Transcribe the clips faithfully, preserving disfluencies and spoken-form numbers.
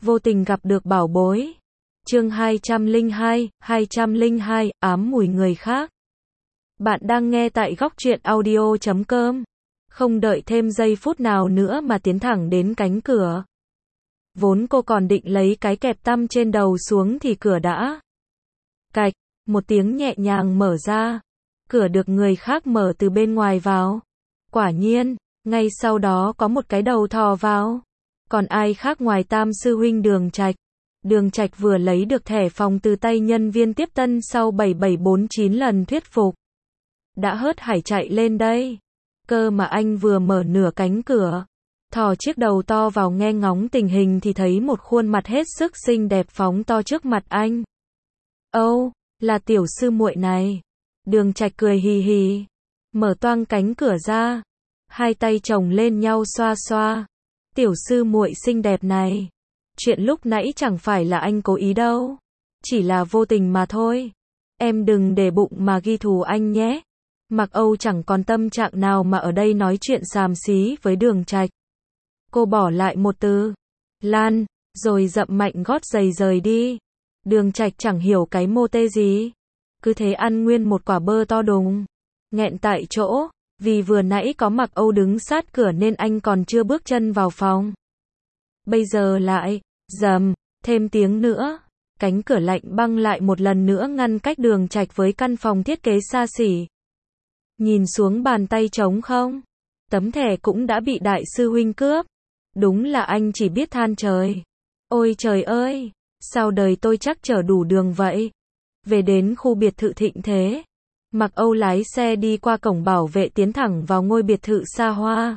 Vô tình gặp được bảo bối. Chương hai trăm lẻ hai, hai trăm lẻ hai, ám mùi người khác. Bạn đang nghe tại góc truyện audio chấm com. Không đợi thêm giây phút nào nữa mà tiến thẳng đến cánh cửa. Vốn cô còn định lấy cái kẹp tăm trên đầu xuống thì cửa đã cạch, một tiếng nhẹ nhàng mở ra. Cửa được người khác mở từ bên ngoài vào. Quả nhiên, ngay sau đó có một cái đầu thò vào. Còn ai khác ngoài Tam sư huynh Đường Trạch. Đường Trạch vừa lấy được thẻ phòng từ tay nhân viên tiếp tân sau bảy bảy bốn chín lần thuyết phục. Đã hớt hải chạy lên đây. Cơ mà anh vừa mở nửa cánh cửa, thò chiếc đầu to vào nghe ngóng tình hình thì thấy một khuôn mặt hết sức xinh đẹp phóng to trước mặt anh. Âu, oh, là tiểu sư muội này. Đường Trạch cười hì hì, mở toang cánh cửa ra, hai tay chồng lên nhau xoa xoa. Tiểu sư muội xinh đẹp này, chuyện lúc nãy chẳng phải là anh cố ý đâu, chỉ là vô tình mà thôi. Em đừng để bụng mà ghi thù anh nhé. Mặc Âu chẳng còn tâm trạng nào mà ở đây nói chuyện xàm xí với Đường Trạch. Cô bỏ lại một từ Lan, rồi dậm mạnh gót giày rời đi. Đường Trạch chẳng hiểu cái mô tê gì, cứ thế ăn nguyên một quả bơ to đùng, nghẹn tại chỗ. Vì vừa nãy có Mặc Âu đứng sát cửa nên anh còn chưa bước chân vào phòng. Bây giờ lại, rầm, thêm tiếng nữa. Cánh cửa lạnh băng lại một lần nữa ngăn cách Đường Trạch với căn phòng thiết kế xa xỉ. Nhìn xuống bàn tay trống không, tấm thẻ cũng đã bị đại sư huynh cướp. Đúng là anh chỉ biết than trời. Ôi trời ơi, sao đời tôi chắc chở đủ đường vậy. Về đến khu biệt thự thịnh thế, Mặc Âu lái xe đi qua cổng bảo vệ tiến thẳng vào ngôi biệt thự xa hoa.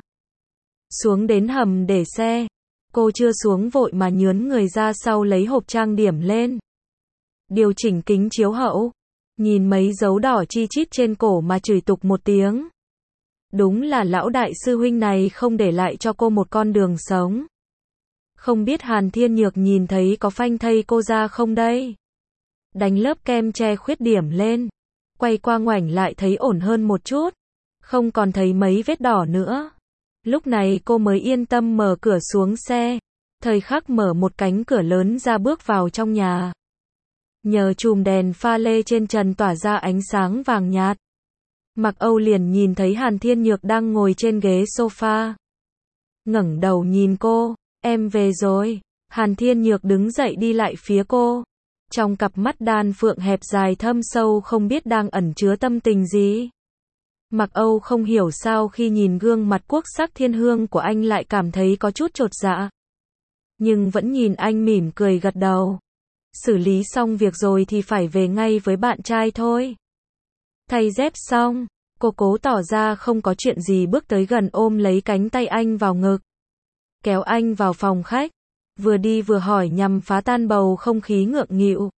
Xuống đến hầm để xe, cô chưa xuống vội mà nhướn người ra sau lấy hộp trang điểm lên. Điều chỉnh kính chiếu hậu, nhìn mấy dấu đỏ chi chít trên cổ mà chửi tục một tiếng. Đúng là lão đại sư huynh này không để lại cho cô một con đường sống. Không biết Hàn Thiên Nhược nhìn thấy có phanh thây cô ra không đây? Đánh lớp kem che khuyết điểm lên, quay qua ngoảnh lại thấy ổn hơn một chút, không còn thấy mấy vết đỏ nữa. Lúc này cô mới yên tâm mở cửa xuống xe, thời khắc mở một cánh cửa lớn ra bước vào trong nhà. Nhờ chùm đèn pha lê trên trần tỏa ra ánh sáng vàng nhạt, Mặc Âu liền nhìn thấy Hàn Thiên Nhược đang ngồi trên ghế sofa. Ngẩng đầu nhìn cô, em về rồi. Hàn Thiên Nhược đứng dậy đi lại phía cô. Trong cặp mắt đan phượng hẹp dài thâm sâu không biết đang ẩn chứa tâm tình gì. Mặc Âu không hiểu sao khi nhìn gương mặt quốc sắc thiên hương của anh lại cảm thấy có chút chột dạ. Nhưng vẫn nhìn anh mỉm cười gật đầu. Xử lý xong việc rồi thì phải về ngay với bạn trai thôi. Thay dép xong, cô cố tỏ ra không có chuyện gì bước tới gần ôm lấy cánh tay anh vào ngực. Kéo anh vào phòng khách, vừa đi vừa hỏi nhằm phá tan bầu không khí ngượng nghịu.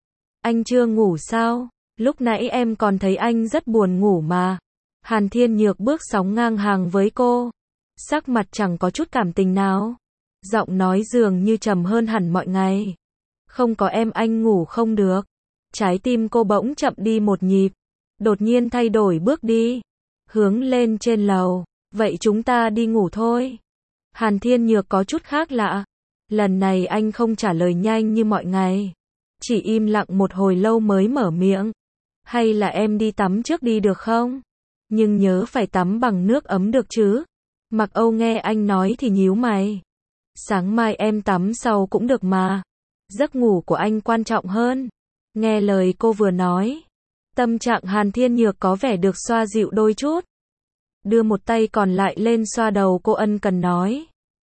Anh chưa ngủ sao? Lúc nãy em còn thấy anh rất buồn ngủ mà. Hàn Thiên Nhược bước sóng ngang hàng với cô, sắc mặt chẳng có chút cảm tình nào. Giọng nói dường như trầm hơn hẳn mọi ngày. Không có em anh ngủ không được. Trái tim cô bỗng chậm đi một nhịp, đột nhiên thay đổi bước đi, hướng lên trên lầu. Vậy chúng ta đi ngủ thôi. Hàn Thiên Nhược có chút khác lạ. Lần này anh không trả lời nhanh như mọi ngày, chỉ im lặng một hồi lâu mới mở miệng. Hay là em đi tắm trước đi được không? Nhưng nhớ phải tắm bằng nước ấm được chứ? Mặc Âu nghe anh nói thì nhíu mày. Sáng mai em tắm sau cũng được mà. Giấc ngủ của anh quan trọng hơn. Nghe lời cô vừa nói, tâm trạng Hàn Thiên Nhược có vẻ được xoa dịu đôi chút. Đưa một tay còn lại lên xoa đầu cô ân cần nói.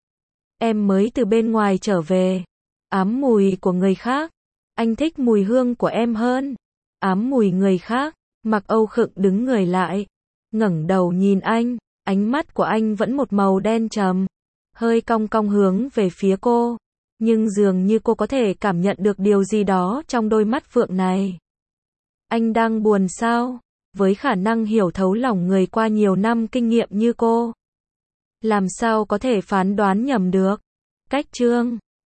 Em mới từ bên ngoài trở về. Ám mùi của người khác. Anh thích mùi hương của em hơn. Ám mùi người khác. Mặc Âu khựng đứng người lại, ngẩng đầu nhìn anh. Ánh mắt của anh vẫn một màu đen trầm, hơi cong cong hướng về phía cô. Nhưng dường như cô có thể cảm nhận được điều gì đó trong đôi mắt phượng này. Anh đang buồn sao? Với khả năng hiểu thấu lòng người qua nhiều năm kinh nghiệm như cô, làm sao có thể phán đoán nhầm được? Cách chương